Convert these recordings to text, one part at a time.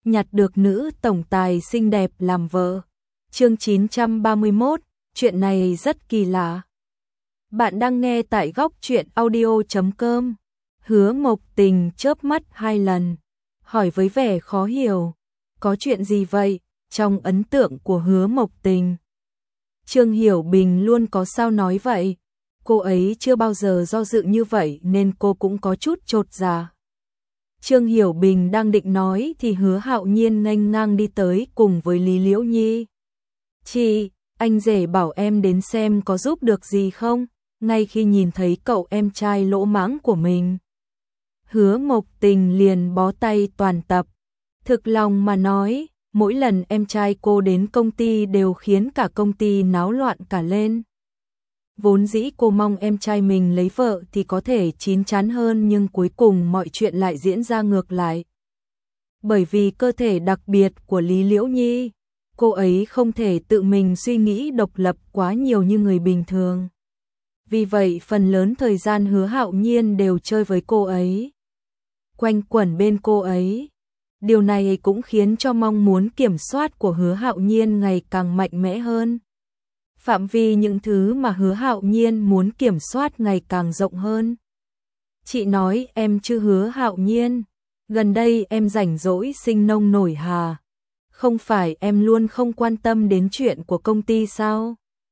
nhặt được nữ tổng tài xinh đẹp làm vợ. Chương 931, chuyện này rất kỳ lạ. Bạn đang nghe tại góc truyện audio.com. Hứa Mộc Tình chớp mắt 2 lần, hỏi với vẻ khó hiểu, có chuyện gì vậy? Trong ấn tượng của Hứa Mộc Tình, Trương Hiểu Bình luôn có sao nói vậy. Cô ấy chưa bao giờ do dự như vậy nên cô cũng có chút chột dạ. Trương Hiểu Bình đang định nói thì Hứa Hạo Nhiên nghênh ngang đi tới cùng với Lý Liễu Nhi. Chị, anh rể bảo em đến xem có giúp được gì không? Ngay khi nhìn thấy cậu em trai lỗ mãng của mình, Hứa Mộc Tình liền bó tay toàn tập. Thực lòng mà nói, mỗi lần em trai cô đến công ty đều khiến cả công ty náo loạn cả lên. Vốn dĩ cô mong em trai mình lấy vợ thì có thể chín chắn hơn, nhưng cuối cùng mọi chuyện lại diễn ra ngược lại. Bởi vì cơ thể đặc biệt của Lý Liễu Nhi, cô ấy không thể tự mình suy nghĩ độc lập quá nhiều như người bình thường. Vì vậy phần lớn thời gian Hứa Hạo Nhiên đều chơi với cô ấy, quanh quẩn bên cô ấy. Điều này cũng khiến cho mong muốn kiểm soát của Hứa Hạo Nhiên ngày càng mạnh mẽ hơn. Phạm vi những thứ mà Hứa Hạo Nhiên muốn kiểm soát ngày càng rộng hơn. Chị nói em chứ Hứa Hạo Nhiên, gần đây em rảnh rỗi sinh nông nổi hà. Không phải em luôn không quan tâm đến chuyện của công ty sao?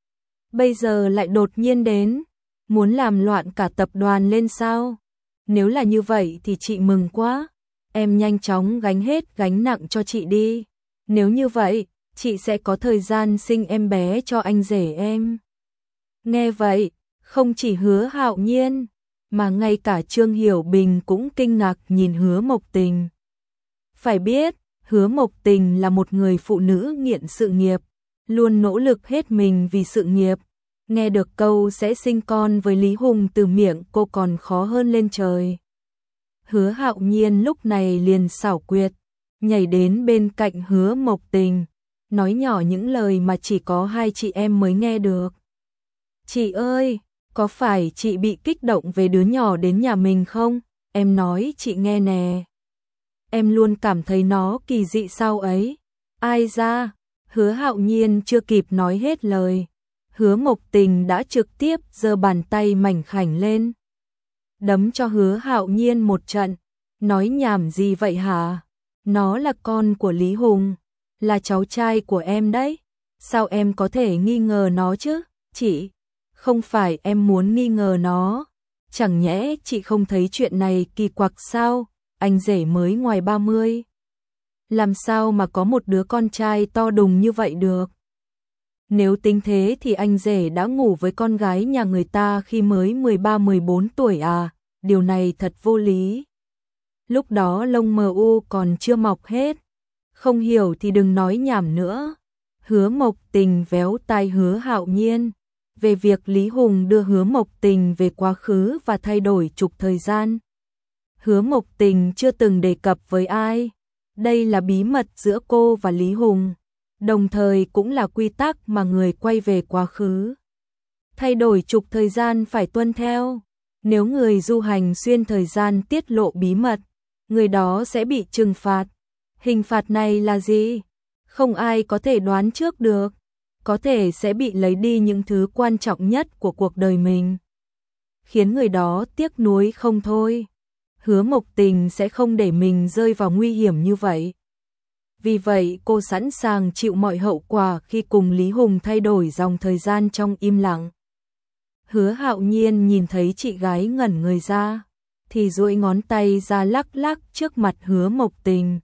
Bây giờ lại đột nhiên đến, muốn làm loạn cả tập đoàn lên sao? Nếu là như vậy thì chị mừng quá. Em nhanh chóng gánh hết gánh nặng cho chị đi. Nếu như vậy, chị sẽ có thời gian sinh em bé cho anh rể em. Nghe vậy, không chỉ Hứa Hạo Nhiên, mà ngay cả Trương Hiểu Bình cũng kinh ngạc nhìn Hứa Mộc Tình. Phải biết, Hứa Mộc Tình là một người phụ nữ nghiện sự nghiệp, luôn nỗ lực hết mình vì sự nghiệp. Nghe được câu sẽ sinh con với Lý Hùng từ miệng cô còn khó hơn lên trời. Hứa Hạo Nhiên lúc này liền xảo quyệt, nhảy đến bên cạnh Hứa Mộc Tình, nói nhỏ những lời mà chỉ có hai chị em mới nghe được. Chị ơi, có phải chị bị kích động về đứa nhỏ đến nhà mình không? Em nói chị nghe nè. Em luôn cảm thấy nó kỳ dị sao ấy. Ai ra? Hứa Hạo Nhiên chưa kịp nói hết lời, Hứa Mộc Tình đã trực tiếp giơ bàn tay mảnh khảnh lên, đấm cho Hứa Hạo Nhiên một trận. Nói nhảm gì vậy hả? Nó là con của Lý Hùng, là cháu trai của em đấy. Sao em có thể nghi ngờ nó chứ? Chị, không phải em muốn nghi ngờ nó. Chẳng nhẽ chị không thấy chuyện này kỳ quặc sao? Anh rể mới ngoài 30, làm sao mà có một đứa con trai to đùng như vậy được? Nếu tính thế thì anh rể đã ngủ với con gái nhà người ta khi mới 13-14 tuổi à? Điều này thật vô lý. Lúc đó lông mờ u còn chưa mọc hết. Không hiểu thì đừng nói nhảm nữa. Hứa Mộc Tình véo tai Hứa Hạo Nhiên về việc Lý Hùng đưa Hứa Mộc Tình về quá khứ và thay đổi trục thời gian. Hứa Mộc Tình chưa từng đề cập với ai. Đây là bí mật giữa cô và Lý Hùng, đồng thời cũng là quy tắc mà người quay về quá khứ thay đổi trục thời gian phải tuân theo. Nếu người du hành xuyên thời gian tiết lộ bí mật, người đó sẽ bị trừng phạt. Hình phạt này là gì? Không ai có thể đoán trước được. Có thể sẽ bị lấy đi những thứ quan trọng nhất của cuộc đời mình, khiến người đó tiếc nuối không thôi. Hứa Mộc Tình sẽ không để mình rơi vào nguy hiểm như vậy. Vì vậy cô sẵn sàng chịu mọi hậu quả khi cùng Lý Hùng thay đổi dòng thời gian trong im lặng. Hứa Hạo Nhiên nhìn thấy chị gái ngẩn người ra, thì duỗi ngón tay ra lắc lắc trước mặt Hứa Mộc Tình.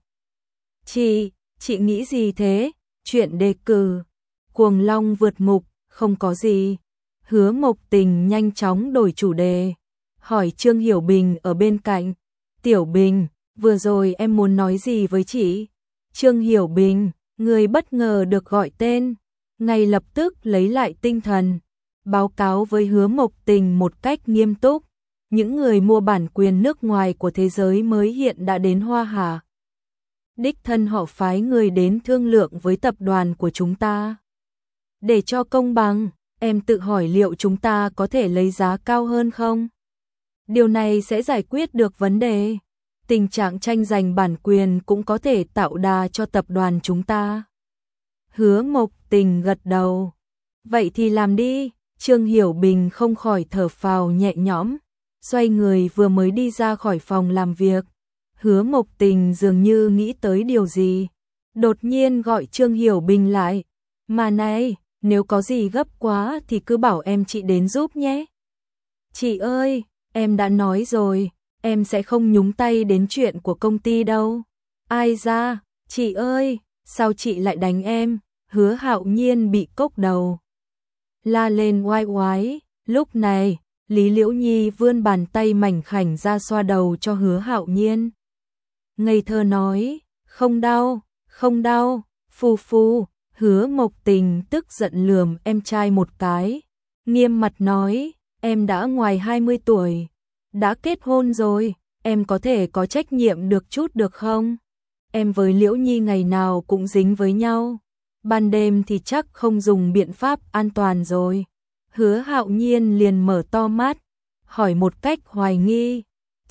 Chị nghĩ gì thế? Chuyện đề cử, Cuồng Long vượt ngục, không có gì. Hứa Mộc Tình nhanh chóng đổi chủ đề, hỏi Trương Hiểu Bình ở bên cạnh. Tiểu Bình, vừa rồi em muốn nói gì với chị? Trương Hiểu Bình, người bất ngờ được gọi tên, ngay lập tức lấy lại tinh thần, báo cáo với Hứa Mộc Tình một cách nghiêm túc. Những người mua bản quyền nước ngoài của thế giới mới hiện đã đến Hoa Hà. Đích thân họ phái người đến thương lượng với tập đoàn của chúng ta. Để cho công bằng, em tự hỏi liệu chúng ta có thể lấy giá cao hơn không? Điều này sẽ giải quyết được vấn đề. Tình trạng tranh giành bản quyền cũng có thể tạo đà cho tập đoàn chúng ta. Hứa Mộc Tình gật đầu. Vậy thì làm đi. Trương Hiểu Bình không khỏi thở phào nhẹ nhõm, xoay người vừa mới đi ra khỏi phòng làm việc. Hứa Mộc Tình dường như nghĩ tới điều gì, đột nhiên gọi Trương Hiểu Bình lại. Mà này, nếu có gì gấp quá thì cứ bảo em chị đến giúp nhé. Chị ơi, em đã nói rồi, em sẽ không nhúng tay đến chuyện của công ty đâu. Ai ra, chị ơi, sao chị lại đánh em? Hứa Hạo Nhiên bị cốc đầu, la lên oai oái. Lúc này, Lý Liễu Nhi vươn bàn tay mảnh khảnh ra xoa đầu cho Hứa Hạo Nhiên. Ngây thơ nói, không đau, không đau, phù phù. Hứa Mộc Tình tức giận lườm em trai một cái, nghiêm mặt nói, em đã ngoài 20 tuổi, đã kết hôn rồi, em có thể có trách nhiệm được chút được không? Em với Liễu Nhi ngày nào cũng dính với nhau, ban đêm thì chắc không dùng biện pháp an toàn rồi. Hứa Hạo Nhiên liền mở to mắt, hỏi một cách hoài nghi,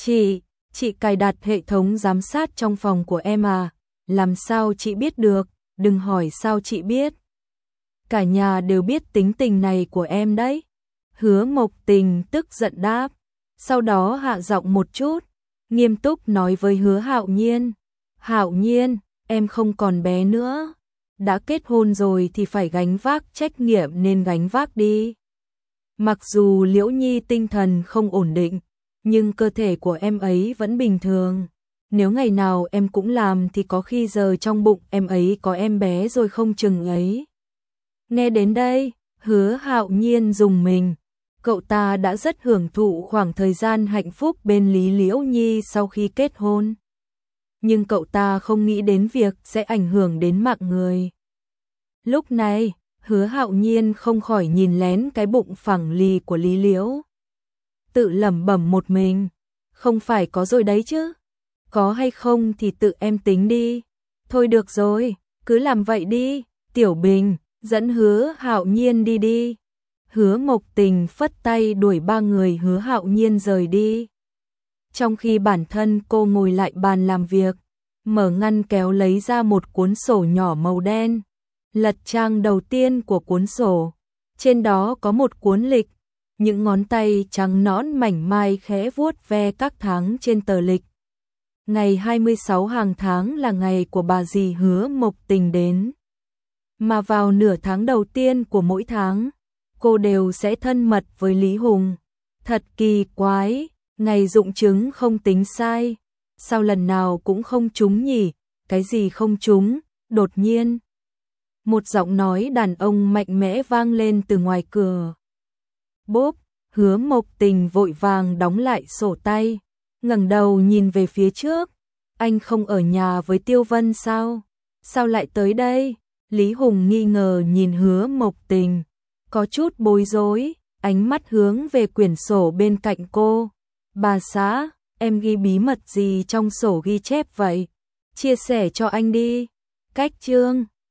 chị cài đặt hệ thống giám sát trong phòng của em à? Làm sao chị biết được? Đừng hỏi sao chị biết. Cả nhà đều biết tính tình này của em đấy. Hứa Mộc Tình tức giận đáp, sau đó hạ giọng một chút, nghiêm túc nói với Hứa Hạo Nhiên. Hạo Nhiên, em không còn bé nữa, đã kết hôn rồi thì phải gánh vác trách nhiệm nên gánh vác đi. Mặc dù Liễu Nhi tinh thần không ổn định, nhưng cơ thể của em ấy vẫn bình thường. Nếu ngày nào em cũng làm thì có khi giờ trong bụng em ấy có em bé rồi không chừng ấy. Nghe đến đây, Hứa Hạo Nhiên rùng mình. Cậu ta đã rất hưởng thụ khoảng thời gian hạnh phúc bên Lý Liễu Nhi sau khi kết hôn. Nhưng cậu ta không nghĩ đến việc sẽ ảnh hưởng đến mạng người. Lúc này, Hứa Hạo Nhiên không khỏi nhìn lén cái bụng phẳng lì của Lý Liễu. Tự lẩm bẩm một mình, không phải có rồi đấy chứ. Có hay không thì tự em tính đi. Thôi được rồi, cứ làm vậy đi. Tiểu Bình, dẫn Hứa Hạo Nhiên đi đi. Hứa Mộc Tình phất tay đuổi ba người Hứa Hạo Nhiên rời đi. Trong khi bản thân cô ngồi lại bàn làm việc, mở ngăn kéo lấy ra một cuốn sổ nhỏ màu đen. Lật trang đầu tiên của cuốn sổ. Trên đó có một cuốn lịch. Những ngón tay trắng nõn mảnh mai khẽ vuốt ve các tháng trên tờ lịch. Ngày 26 hàng tháng là ngày của bà dì Hứa Mộc Tình đến. Mà vào nửa tháng đầu tiên của mỗi tháng, cô đều sẽ thân mật với Lý Hùng. Thật kỳ quái, ngày dụng trứng không tính sai. Sao lần nào cũng không trúng nhỉ? Cái gì không trúng? Đột nhiên, một giọng nói đàn ông mạnh mẽ vang lên từ ngoài cửa. Bốp, Hứa Mộc Tình vội vàng đóng lại sổ tay, ngẩng đầu nhìn về phía trước. Anh không ở nhà với Tiêu Vân sao? Sao lại tới đây? Lý Hùng nghi ngờ nhìn Hứa Mộc Tình, có chút bối rối, ánh mắt hướng về quyển sổ bên cạnh cô. Bà xã, em ghi bí mật gì trong sổ ghi chép vậy? Chia sẻ cho anh đi. Cách chương